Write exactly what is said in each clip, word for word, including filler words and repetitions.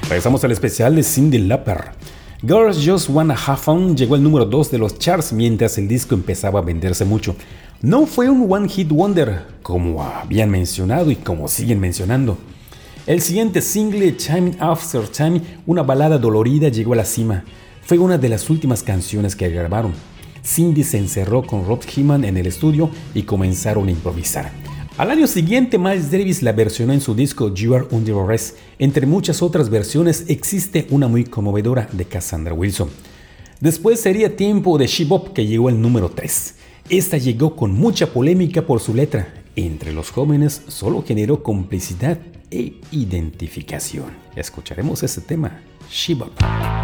Regresamos al especial de Cyndi Lauper. Girls Just Wanna Have Fun llegó al número dos de los charts mientras el disco empezaba a venderse mucho. No fue un one hit wonder, como habían mencionado y como siguen mencionando. El siguiente single, Time After Time, una balada dolorida, llegó a la cima. Fue una de las últimas canciones que grabaron. Cyndi se encerró con Rob Hyman en el estudio y comenzaron a improvisar. Al año siguiente, Miles Davis la versionó en su disco You Are Under Arrest. Entre muchas otras versiones, existe una muy conmovedora de Cassandra Wilson. Después sería tiempo de She Bop, que llegó al número tres. Esta llegó con mucha polémica por su letra. Entre los jóvenes solo generó complicidad e identificación. Escucharemos ese tema, She Bop.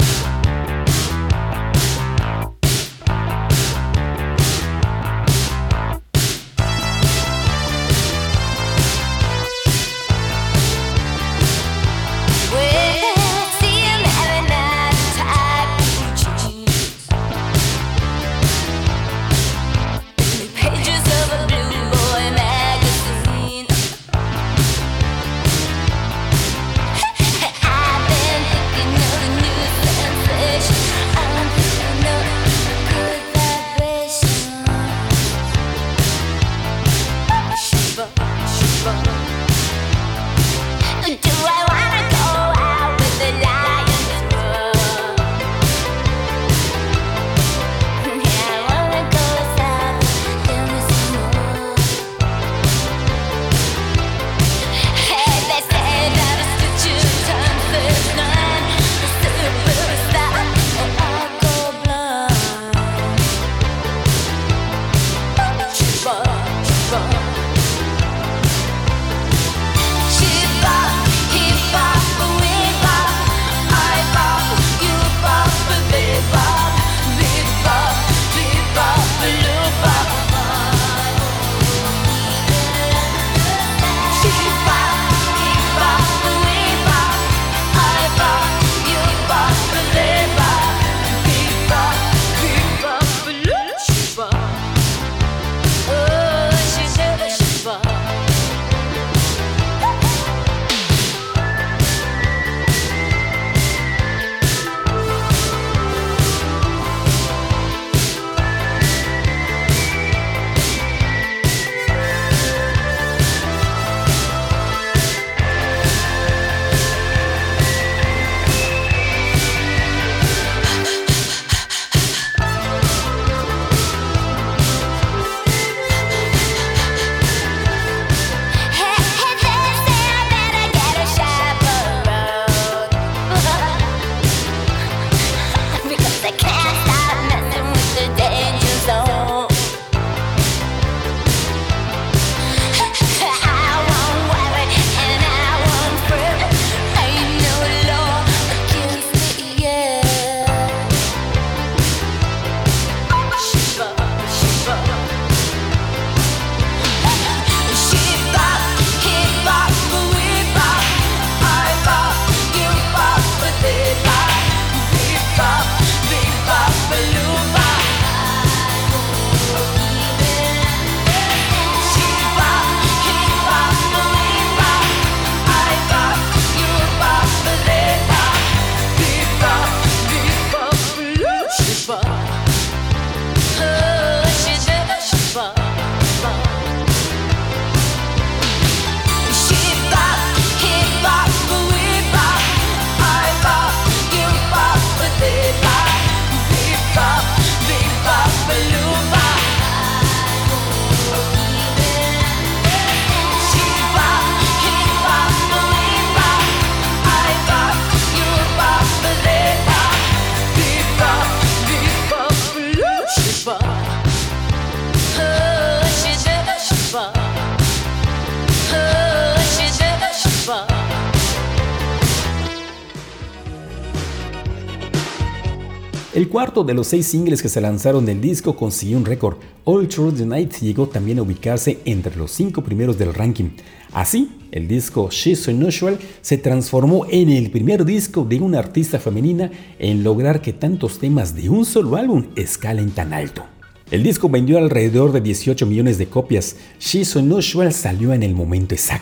El cuarto de los seis singles que se lanzaron del disco consiguió un récord. All Through the Night llegó también a ubicarse entre los cinco primeros del ranking. Así, el disco She's Unusual se transformó en el primer disco de una artista femenina en lograr que tantos temas de un solo álbum escalen tan alto. El disco vendió alrededor de dieciocho millones de copias. She's Unusual salió en el momento exacto.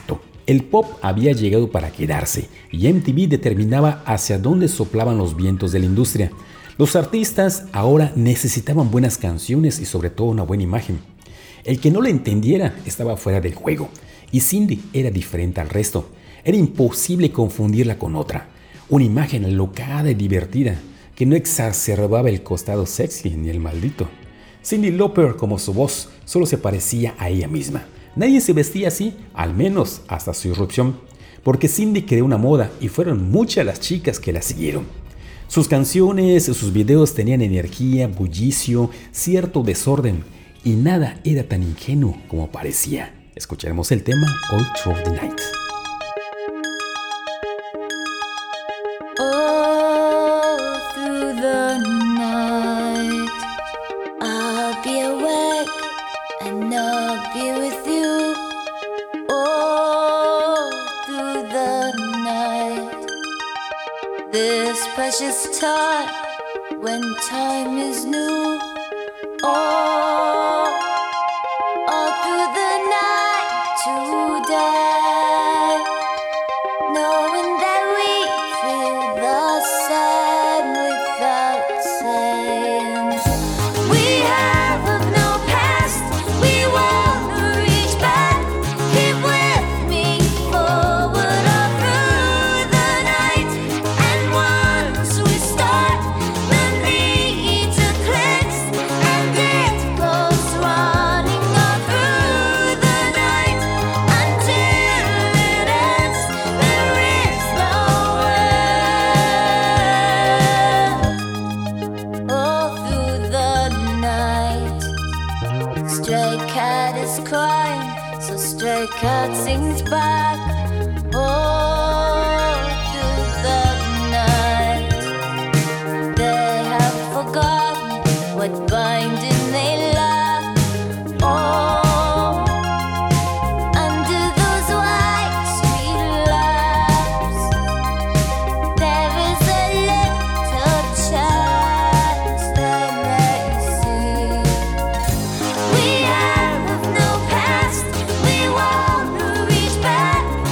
El pop había llegado para quedarse y M T V determinaba hacia dónde soplaban los vientos de la industria. Los artistas ahora necesitaban buenas canciones y sobre todo una buena imagen. El que no la entendiera estaba fuera del juego y Cindy era diferente al resto. Era imposible confundirla con otra, una imagen alocada y divertida que no exacerbaba el costado sexy ni el maldito. Cyndi Lauper, como su voz, solo se parecía a ella misma. Nadie se vestía así, al menos hasta su irrupción, porque Cyndi creó una moda y fueron muchas las chicas que la siguieron. Sus canciones, sus videos tenían energía, bullicio, cierto desorden, y nada era tan ingenuo como parecía. Escucharemos el tema All Through the Night. All through the night, I'll be awake and I'll be with you. All through the night, this precious time when time is new. All, all through the night today, knowing that we feel the same without saying. We have no past, we won't reach back. Keep with me forward all through the night. And once we start, the need to cleanse, and it goes running all through the night until it ends. There is no end. All through the night, stray cat is crying, so stray cat sings back. All through the night, they have forgotten what binding they lack. Oh, under those white street lamps, there is a little chance they may see. We have no past, we won't reach back.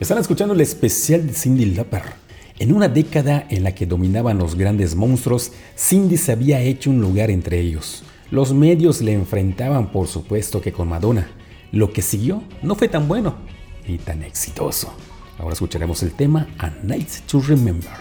Están escuchando el especial de Cyndi Lauper. En una década en la que dominaban los grandes monstruos, Cyndi se había hecho un lugar entre ellos. Los medios le enfrentaban, por supuesto que con Madonna. Lo que siguió no fue tan bueno ni tan exitoso. Ahora escucharemos el tema A Night to Remember.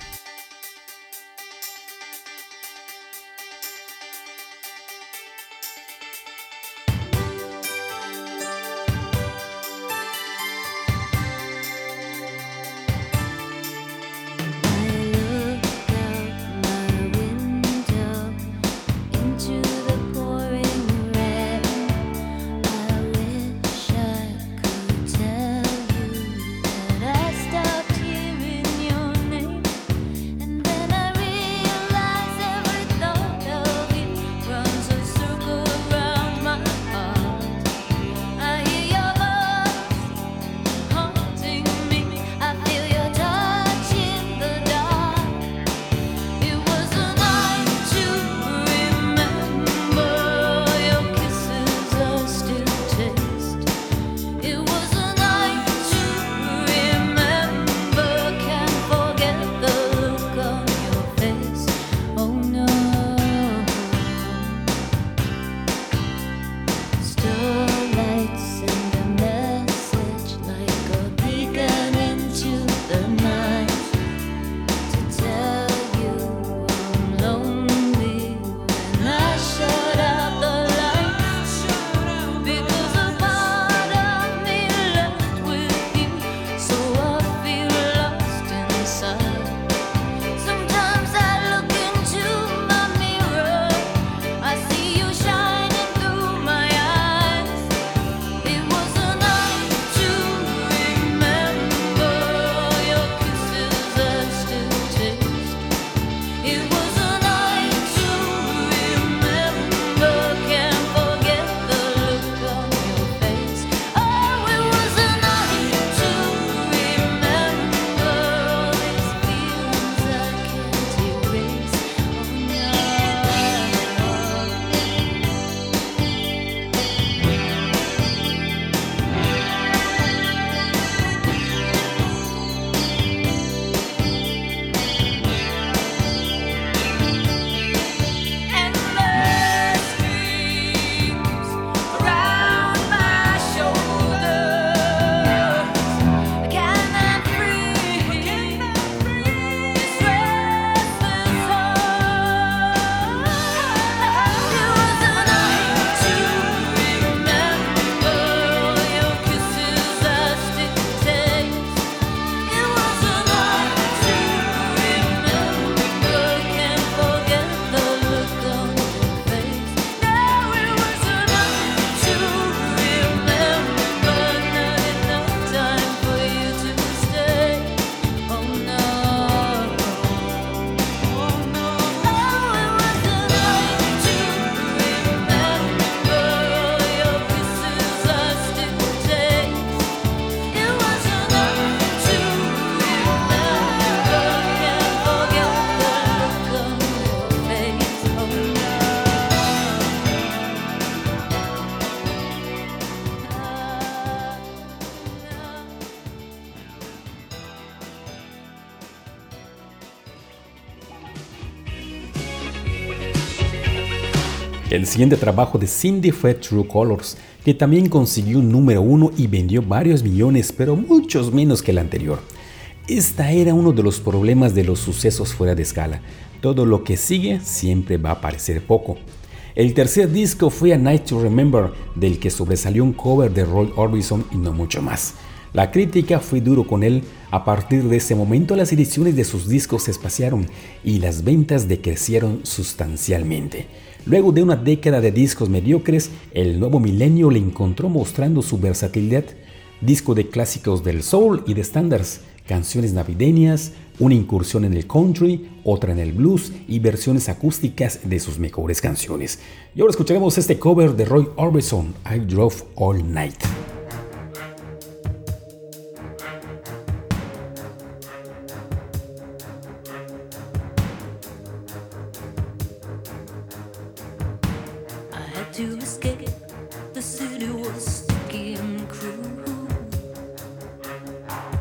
El siguiente trabajo de Cyndi fue True Colors, que también consiguió un número uno y vendió varios millones, pero muchos menos que el anterior. Esta era uno de los problemas de los sucesos fuera de escala. Todo lo que sigue siempre va a parecer poco. El tercer disco fue A Night to Remember, del que sobresalió un cover de Roy Orbison y no mucho más. La crítica fue duro con él. A partir de ese momento las ediciones de sus discos se espaciaron y las ventas decrecieron sustancialmente. Luego de una década de discos mediocres, el nuevo milenio le encontró mostrando su versatilidad. Disco de clásicos del soul y de estándares, canciones navideñas, una incursión en el country, otra en el blues y versiones acústicas de sus mejores canciones. Y ahora escucharemos este cover de Roy Orbison, I Drove All Night. To escape, the city was sticky and cruel.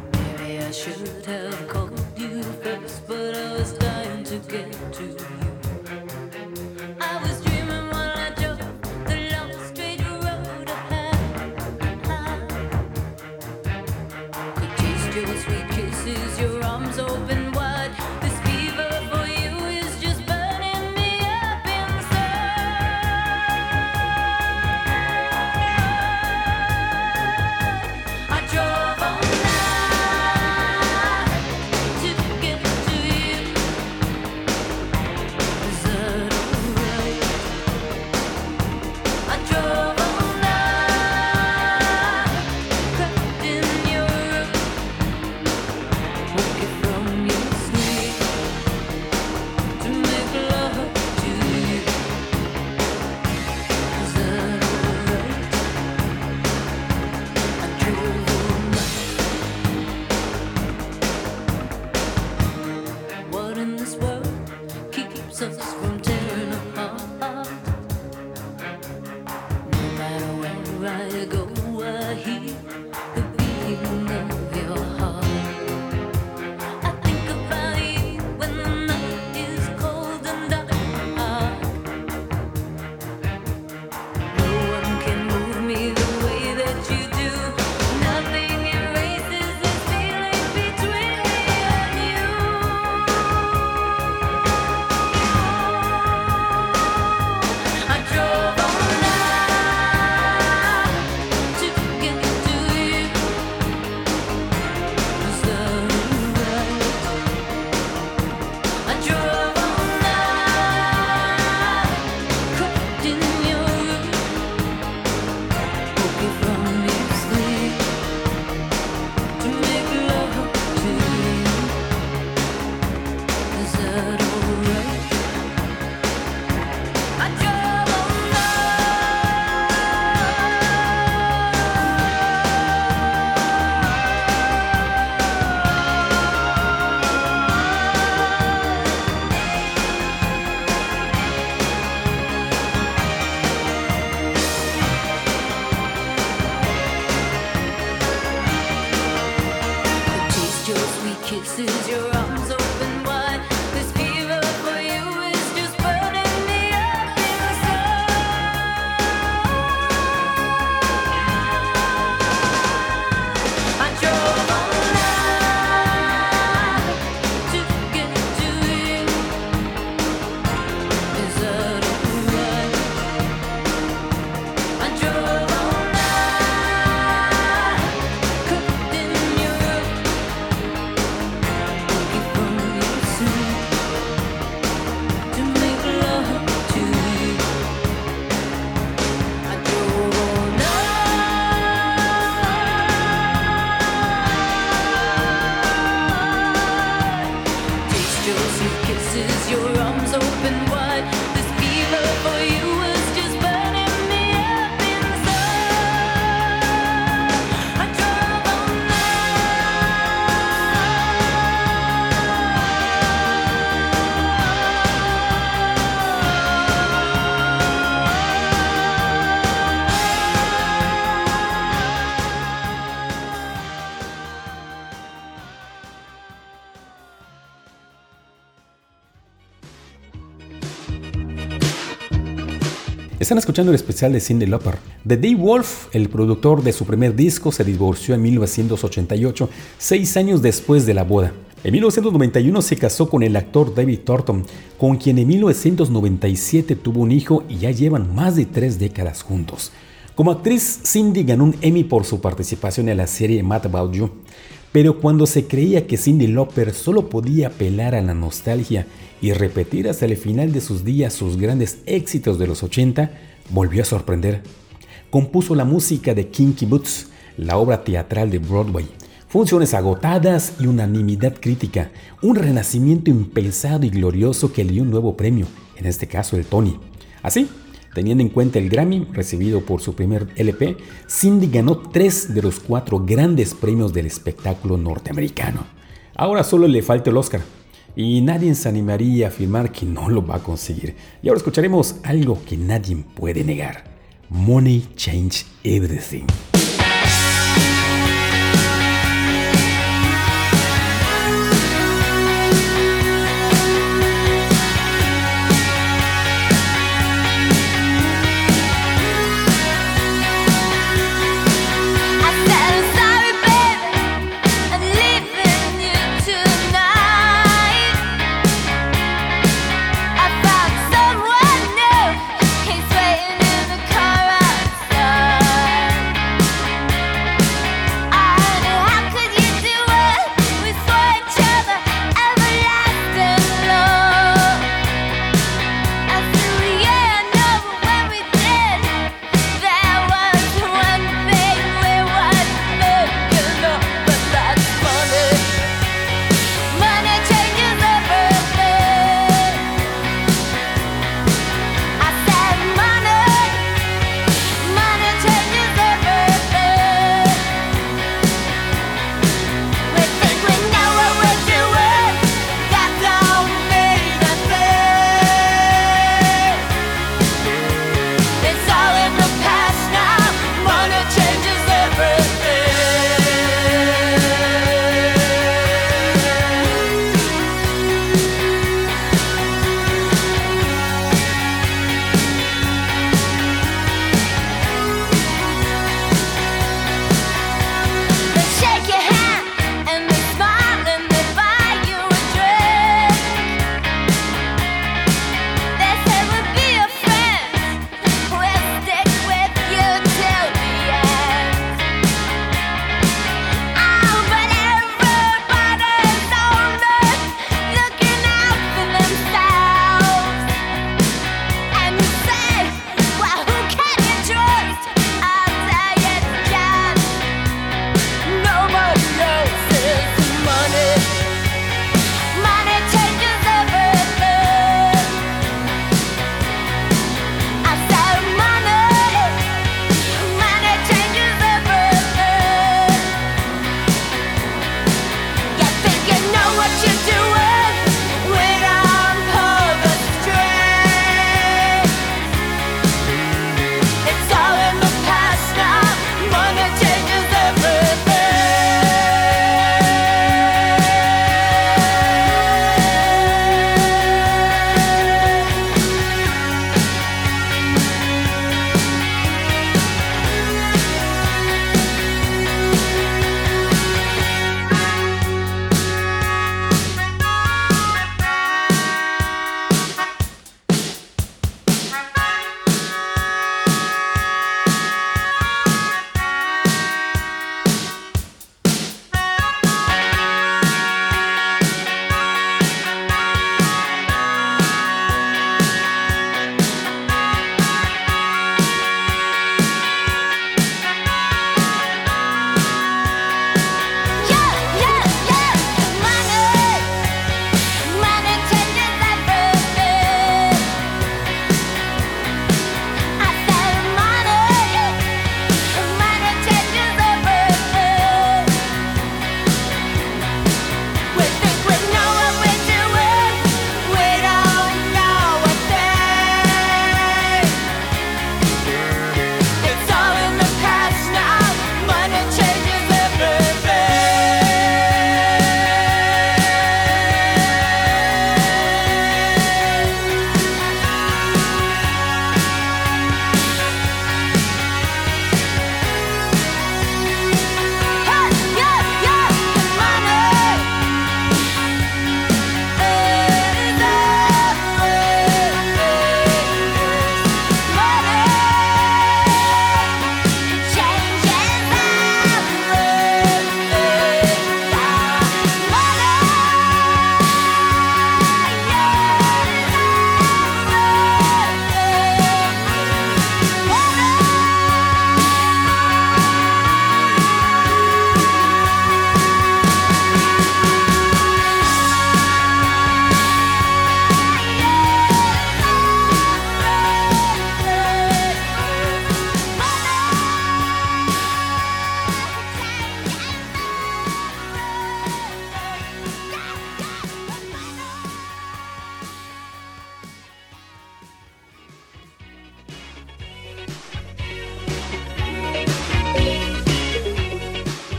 stops us from tearing apart. No matter where I go, I hear the beating of your heart. I think about you when the night is cold and dark. No one can move me the way that you do. Nothing erases this feeling between me and you. I drove all night to get to you. Is that right? I drove all night, cooked in your room, woke you from your sleep to make love to you. Is that alright? I drove all I taste your sweet kisses, your arms open wide. This fever for you is just burning me up inside. I drove all night to get to you. Is that alright? I drove all night, cooked in your room, woke you from your sleep to make love to you. I drove all night. Taste your sweet kisses, your arms open wide. This fever for you is just burning me up inside. I drove all Están escuchando el especial de Cyndi Lauper. The Dave Wolf, el productor de su primer disco, se divorció en mil novecientos ochenta y ocho, seis años después de la boda. En mil novecientos noventa y uno se casó con el actor David Thornton, con quien en mil novecientos noventa y siete tuvo un hijo y ya llevan más de tres décadas juntos. Como actriz, Cyndi ganó un Emmy por su participación en la serie Mad About You. Pero cuando se creía que Cyndi Lauper solo podía apelar a la nostalgia y repetir hasta el final de sus días sus grandes éxitos de los ochenta, volvió a sorprender. Compuso la música de Kinky Boots, la obra teatral de Broadway. Funciones agotadas y unanimidad crítica, un renacimiento impensado y glorioso que le dio un nuevo premio, en este caso el Tony. Así, teniendo en cuenta el Grammy recibido por su primer L P, Cyndi ganó tres de los cuatro grandes premios del espectáculo norteamericano. Ahora solo le falta el Oscar, y nadie se animaría a afirmar que no lo va a conseguir. Y ahora escucharemos algo que nadie puede negar: Money Change Everything. He's waiting in the car outside.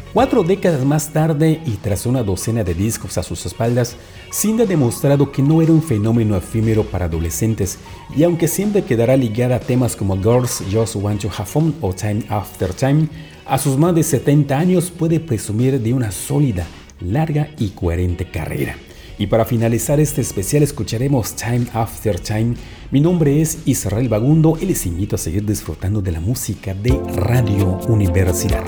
Cuatro décadas más tarde y tras una docena de discos a sus espaldas, Cindy ha demostrado que no era un fenómeno efímero para adolescentes, y aunque siempre quedará ligada a temas como Girls Just Want to Have Fun o Time After Time, a sus más de setenta años puede presumir de una sólida, larga y coherente carrera. Y para finalizar este especial escucharemos Time After Time. Mi nombre es Israel Bagundo y les invito a seguir disfrutando de la música de Radio Universidad.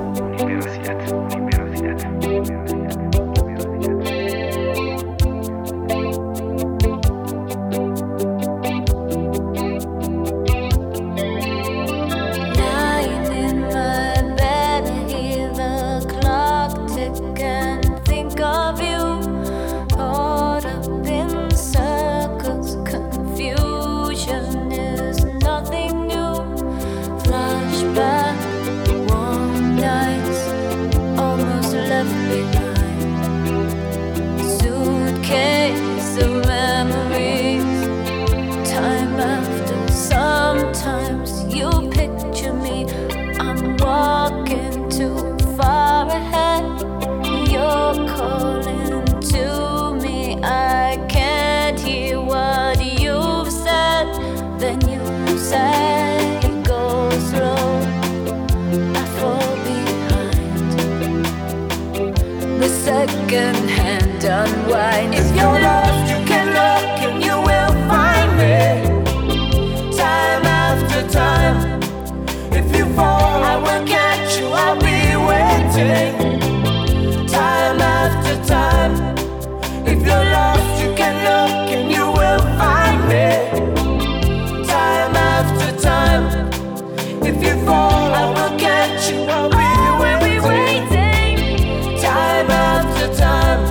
Second-hand unwind. If you're lost, you can look and you will find me. Time after time. If you fall, I will catch you. I'll be waiting. Time after time. If you're lost, you can look and you will find me. Time after time. If you fall, I will catch you. I'll be waiting. Time after time.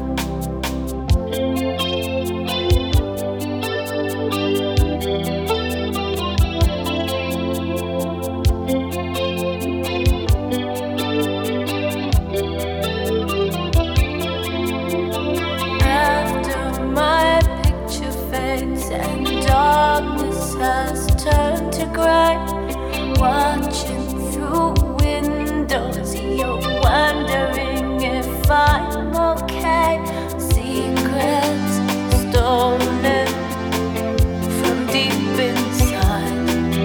After my picture fades and darkness has turned to gray, watching through windows, you're wondering if I'm okay. Secrets stolen from deep inside.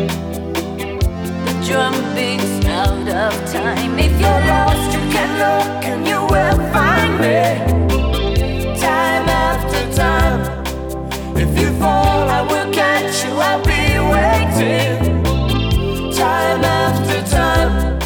The drum beats out of time. If you're lost, you can look and you will find me. Time after time. If you fall, I will catch you. I'll be waiting. Time after time.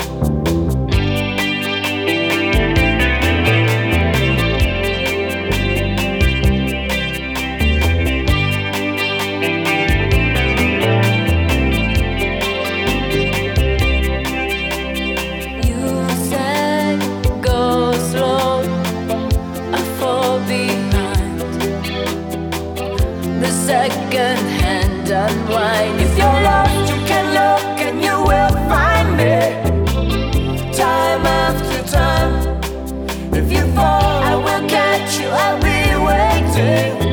Second-hand unwind. If you're lost, you can look and you will find me. Time after time. If you fall, I will catch you. I'll be waiting.